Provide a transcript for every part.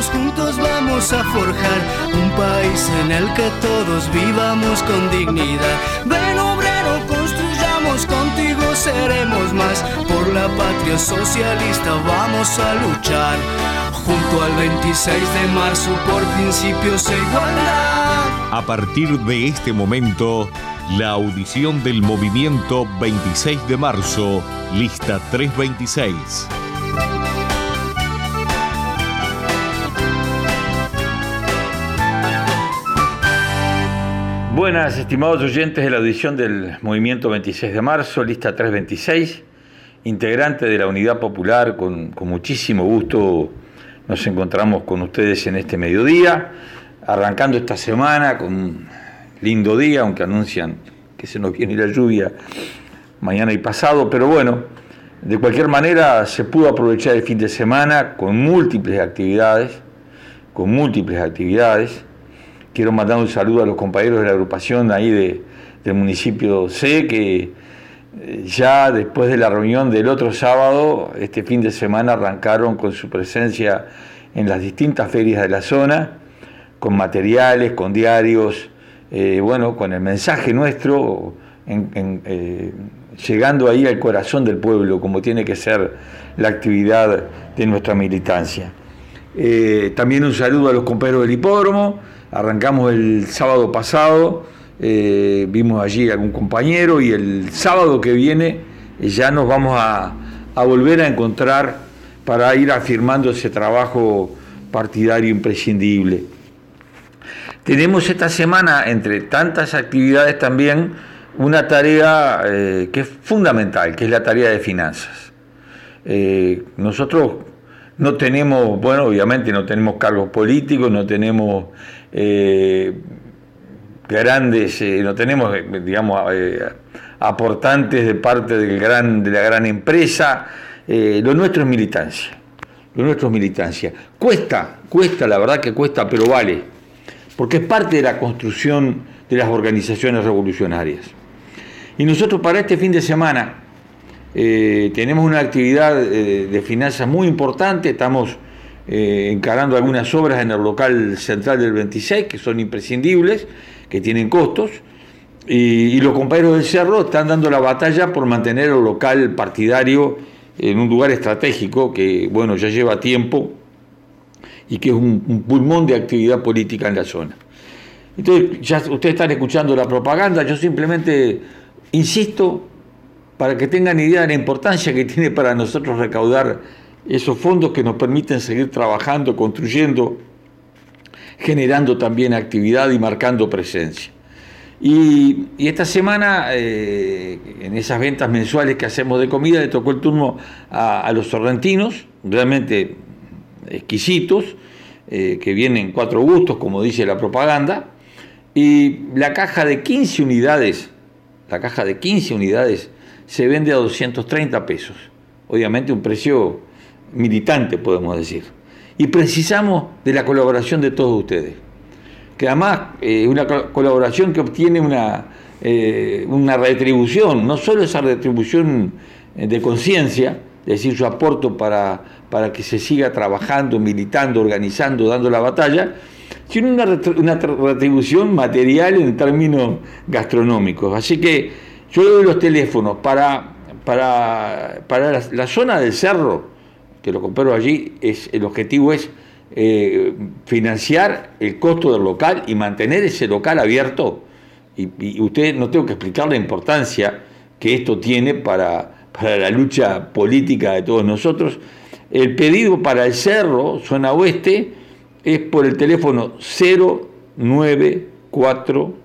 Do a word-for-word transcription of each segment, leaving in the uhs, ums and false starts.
todos juntos vamos a forjar un país en el que todos vivamos con dignidad. Ven obrero, construyamos, contigo seremos más. Por la patria socialista vamos a luchar, junto al veintiséis de marzo por principios e igualdad. A partir de este momento, la audición del movimiento veintiséis de marzo, lista trescientos veintiséis. Buenas, estimados oyentes de la audición del movimiento veintiséis de marzo, lista trescientos veintiséis, integrante de la Unidad Popular, con, con muchísimo gusto nos encontramos con ustedes en este mediodía, arrancando esta semana con un lindo día, aunque anuncian que se nos viene la lluvia mañana y pasado, pero bueno, de cualquier manera se pudo aprovechar el fin de semana con múltiples actividades, con múltiples actividades. Quiero mandar un saludo a los compañeros de la agrupación ahí de, del municipio C, que ya después de la reunión del otro sábado, este fin de semana arrancaron con su presencia en las distintas ferias de la zona, con materiales, con diarios, eh, bueno, con el mensaje nuestro, en, en, eh, llegando ahí al corazón del pueblo, como tiene que ser la actividad de nuestra militancia. Eh, también un saludo a los compañeros del hipódromo. Arrancamos el sábado pasado, eh, vimos allí a algún compañero, y el sábado que viene eh, ya nos vamos a, a volver a encontrar para ir afirmando ese trabajo partidario imprescindible. Tenemos esta semana, entre tantas actividades también, una tarea eh, que es fundamental, que es la tarea de finanzas. Eh, nosotros no tenemos, bueno, obviamente no tenemos cargos políticos, no tenemos eh, grandes, eh, no tenemos, digamos, eh, aportantes de parte del gran, de la gran empresa. Eh, lo nuestro es militancia, lo nuestro es militancia. Cuesta, cuesta, la verdad que cuesta, pero vale, porque es parte de la construcción de las organizaciones revolucionarias. Y nosotros para este fin de semana eh, tenemos una actividad eh, de finanzas muy importante. Estamos eh, encarando algunas obras en el local central del veintiséis que son imprescindibles, que tienen costos, y, y los compañeros del Cerro están dando la batalla por mantener el local partidario en un lugar estratégico que, bueno, ya lleva tiempo y que es un, un pulmón de actividad política en la zona. Entonces, ya ustedes están escuchando la propaganda, yo simplemente insisto para que tengan idea de la importancia que tiene para nosotros recaudar esos fondos que nos permiten seguir trabajando, construyendo, generando también actividad y marcando presencia. Y, y esta semana, eh, en esas ventas mensuales que hacemos de comida, le tocó el turno a, a los sorrentinos, realmente exquisitos, eh, que vienen cuatro gustos, como dice la propaganda, y la caja de quince unidades, la caja de quince unidades se vende a doscientos treinta pesos, obviamente un precio militante, podemos decir, y precisamos de la colaboración de todos ustedes, que además es eh, una colaboración que obtiene una, eh, una retribución, no solo esa retribución de conciencia, es decir, su aporto para, para que se siga trabajando, militando, organizando, dando la batalla, sino una, una retribución material en términos gastronómicos. Así que yo le doy los teléfonos para, para, para la, la zona del Cerro, que lo compro allí, es, el objetivo es eh, financiar el costo del local y mantener ese local abierto. Y, y usted, no tengo que explicar la importancia que esto tiene para, para la lucha política de todos nosotros. El pedido para el Cerro, zona oeste, es por el teléfono cero nueve cuatro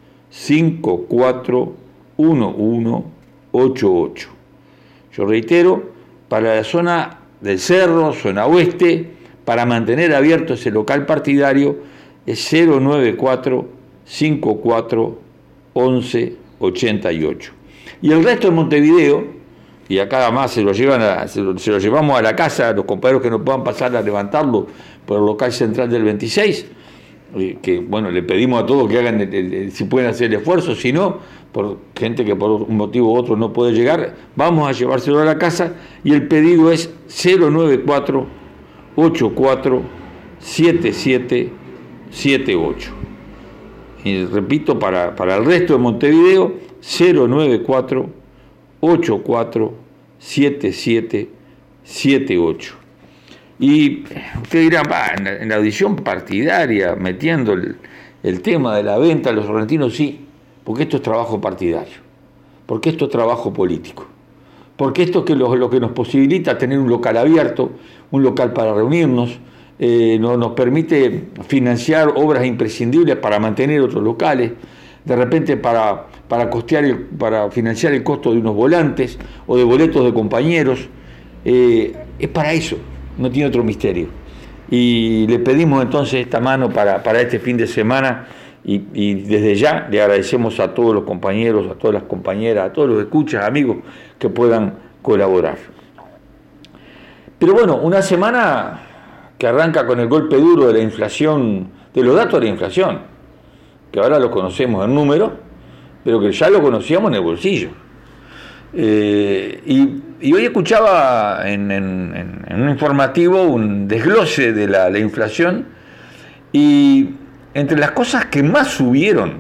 cinco cuatro uno uno ocho ocho. Yo reitero, para la zona del Cerro, zona oeste, para mantener abierto ese local partidario, es cero nueve cuatro cinco cuatro once ochenta y ocho. Y el resto de Montevideo, y acá además se lo, llevan a, se, lo, se lo llevamos a la casa, a los compañeros que no puedan pasar a levantarlo por el local central del veintiséis, eh, que bueno, le pedimos a todos que hagan, el, el, el, si pueden hacer el esfuerzo, si no, por gente que por un motivo u otro no puede llegar, vamos a llevárselo a la casa, y el pedido es cero nueve cuatro ocho cuatro siete siete siete ocho. Y repito, para, para el resto de Montevideo, cero nueve cuatro ocho cuatro siete siete siete ocho. Y usted dirá, va, en, la, en la audición partidaria, metiendo el, el tema de la venta a los sorrentinos, sí, porque esto es trabajo partidario, porque esto es trabajo político, porque esto es que lo, lo que nos posibilita tener un local abierto, un local para reunirnos, eh, no, nos permite financiar obras imprescindibles para mantener otros locales, de repente para, para, costear el, para financiar el costo de unos volantes o de boletos de compañeros, eh, es para eso. No tiene otro misterio. Y le pedimos entonces esta mano para, para este fin de semana y, y desde ya le agradecemos a todos los compañeros, a todas las compañeras, a todos los escuchas, amigos que puedan colaborar. Pero bueno, una semana que arranca con el golpe duro de la inflación, de los datos de la inflación, que ahora los conocemos en número, pero que ya lo conocíamos en el bolsillo. Eh, y, y hoy escuchaba en, en, en un informativo un desglose de la, la inflación, y entre las cosas que más subieron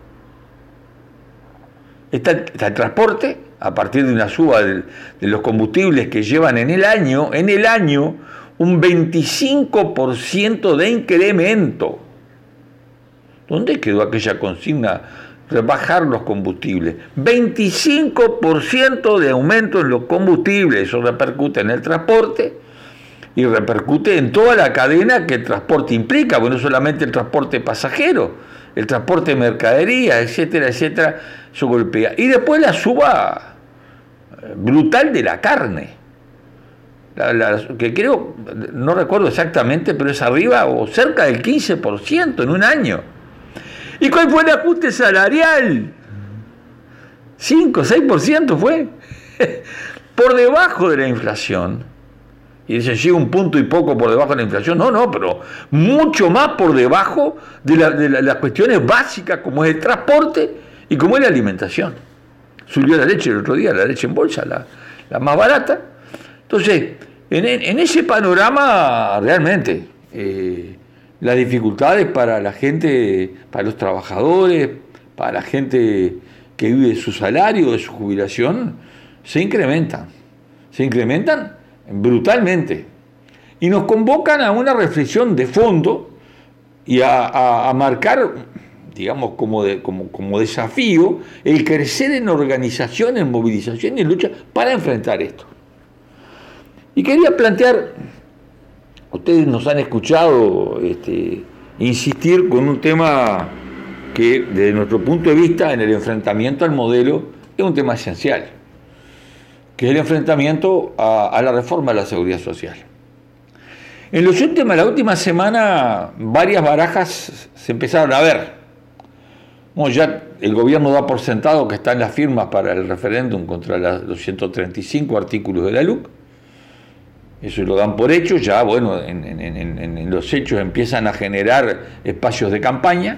está, está el transporte, a partir de una suba de, de los combustibles que llevan en el año, en el año un veinticinco por ciento de incremento. ¿Dónde quedó aquella consigna? Rebajar los combustibles. veinticinco por ciento de aumento en los combustibles. Eso repercute en el transporte y repercute en toda la cadena que el transporte implica, porque no solamente el transporte pasajero, el transporte de mercadería, etcétera, etcétera, eso golpea. Y después la suba brutal de la carne, la, la, que creo, no recuerdo exactamente, pero es arriba o cerca del quince por ciento en un año. ¿Y cuál fue el ajuste salarial? cinco, seis por ciento fue. Por debajo de la inflación. Y dice, sí, un punto y poco por debajo de la inflación. No, no, pero mucho más por debajo de, la, de la, las cuestiones básicas como es el transporte y como es la alimentación. Subió la leche el otro día, la leche en bolsa, la, la más barata. Entonces, en, en ese panorama, realmente... Eh, las dificultades para la gente, para los trabajadores, para la gente que vive de su salario, de su jubilación, se incrementan, se incrementan brutalmente. Y nos convocan a una reflexión de fondo y a, a, a marcar, digamos, como, de, como, como desafío, el crecer en organización, en movilización y en lucha para enfrentar esto. Y quería plantear... Ustedes nos han escuchado este, insistir con un tema que, desde nuestro punto de vista, en el enfrentamiento al modelo, es un tema esencial, que es el enfrentamiento a, a la reforma de la seguridad social. En los últimos, la última semana, varias barajas se empezaron a ver. Bueno, ya el gobierno da por sentado que están las firmas para el referéndum contra la, los ciento treinta y cinco artículos de la L U C. Eso lo dan por hecho, ya bueno, en, en, en, en los hechos empiezan a generar espacios de campaña.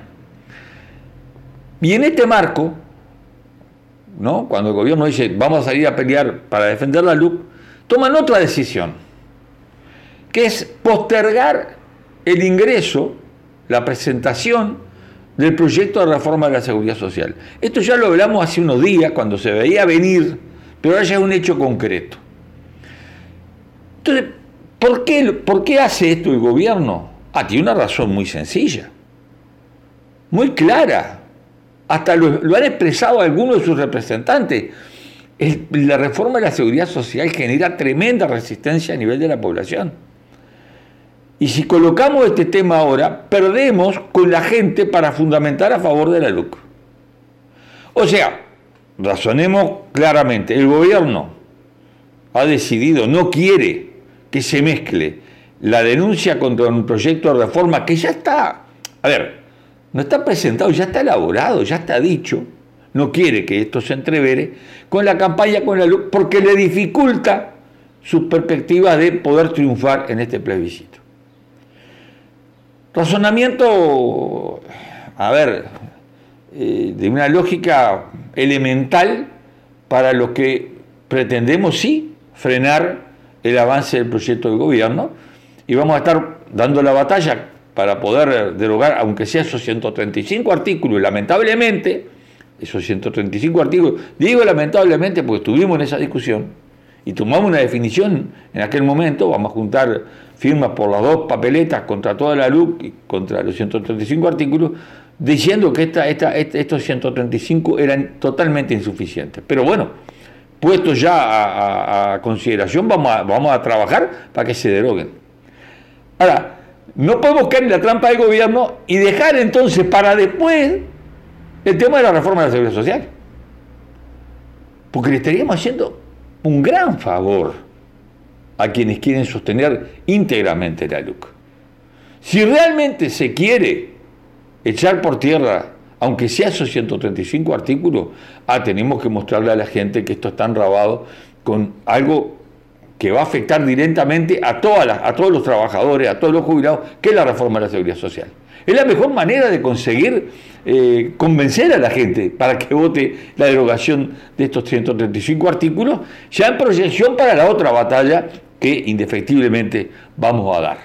Y en este marco, ¿no?, cuando el gobierno dice vamos a salir a pelear para defender la L U C, toman otra decisión, que es postergar el ingreso, la presentación del proyecto de reforma de la seguridad social. Esto ya lo hablamos hace unos días, cuando se veía venir, pero ahora ya es un hecho concreto. Entonces, ¿por qué, ¿por qué hace esto el gobierno? Ah, tiene una razón muy sencilla, muy clara. Hasta lo, lo han expresado algunos de sus representantes. El, la reforma de la seguridad social genera tremenda resistencia a nivel de la población. Y si colocamos este tema ahora, perdemos con la gente para fundamentar a favor de la L U C. O sea, razonemos claramente, el gobierno ha decidido, no quiere que se mezcle la denuncia contra un proyecto de reforma que ya está, a ver, no está presentado, ya está elaborado, ya está dicho, no quiere que esto se entrevere con la campaña con la L U C porque le dificulta sus perspectivas de poder triunfar en este plebiscito. Razonamiento, a ver, eh, de una lógica elemental para los que pretendemos sí frenar el avance del proyecto del gobierno y vamos a estar dando la batalla para poder derogar, aunque sea esos ciento treinta y cinco artículos, y lamentablemente, esos ciento treinta y cinco artículos, digo lamentablemente porque estuvimos en esa discusión y tomamos una definición en aquel momento, vamos a juntar firmas por las dos papeletas contra toda la L U C y contra los ciento treinta y cinco artículos, diciendo que esta, esta, estos ciento treinta y cinco eran totalmente insuficientes. Pero bueno, puesto ya a, a, a consideración, vamos a, vamos a trabajar para que se deroguen. Ahora, no podemos caer en la trampa del gobierno y dejar entonces para después el tema de la reforma de la Seguridad Social. Porque le estaríamos haciendo un gran favor a quienes quieren sostener íntegramente la L U C. Si realmente se quiere echar por tierra, aunque sea esos ciento treinta y cinco artículos, ah, tenemos que mostrarle a la gente que esto está enrabado con algo que va a afectar directamente a, todas las, a todos los trabajadores, a todos los jubilados, que es la reforma de la Seguridad Social. Es la mejor manera de conseguir eh, convencer a la gente para que vote la derogación de estos ciento treinta y cinco artículos, ya en proyección para la otra batalla que indefectiblemente vamos a dar.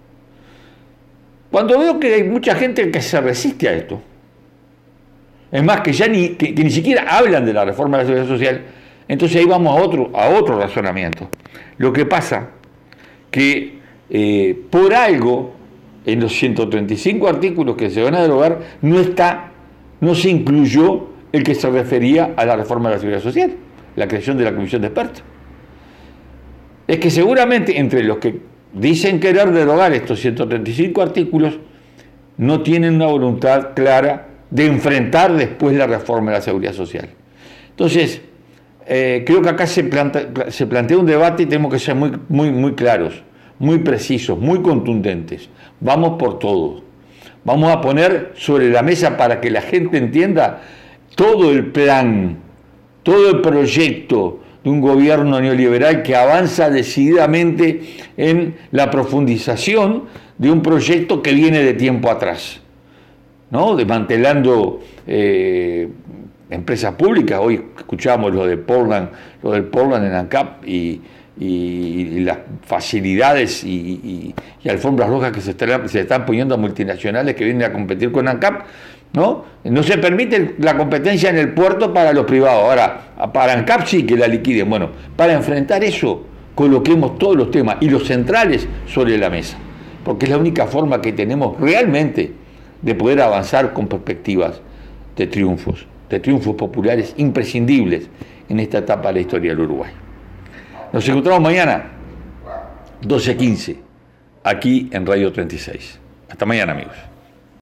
Cuando veo que hay mucha gente que se resiste a esto, es más, que ya ni, que, que ni siquiera hablan de la reforma de la Seguridad Social, entonces ahí vamos a otro, a otro razonamiento. Lo que pasa que eh, por algo en los ciento treinta y cinco artículos que se van a derogar no está, no se incluyó el que se refería a la reforma de la Seguridad Social, la creación de la comisión de expertos. Es que seguramente entre los que dicen querer derogar estos ciento treinta y cinco artículos no tienen una voluntad clara de enfrentar después la reforma de la Seguridad Social. Entonces, eh, creo que acá se, planta, se plantea un debate y tenemos que ser muy, muy, muy claros, muy precisos, muy contundentes. Vamos por todo. Vamos a poner sobre la mesa para que la gente entienda todo el plan, todo el proyecto de un gobierno neoliberal que avanza decididamente en la profundización de un proyecto que viene de tiempo atrás, ¿no? Desmantelando eh, empresas públicas. Hoy escuchamos lo de Portland, lo del Portland en ANCAP y, y, y las facilidades y, y, y alfombras rojas que se están, se están poniendo a multinacionales que vienen a competir con ANCAP, ¿no? No se permite la competencia en el puerto para los privados. Ahora, para ANCAP sí que la liquiden. Bueno, para enfrentar eso, coloquemos todos los temas y los centrales sobre la mesa, porque es la única forma que tenemos realmente de poder avanzar con perspectivas de triunfos, de triunfos populares imprescindibles en esta etapa de la historia del Uruguay. Nos encontramos mañana, doce quince, aquí en Radio treinta y seis. Hasta mañana, amigos.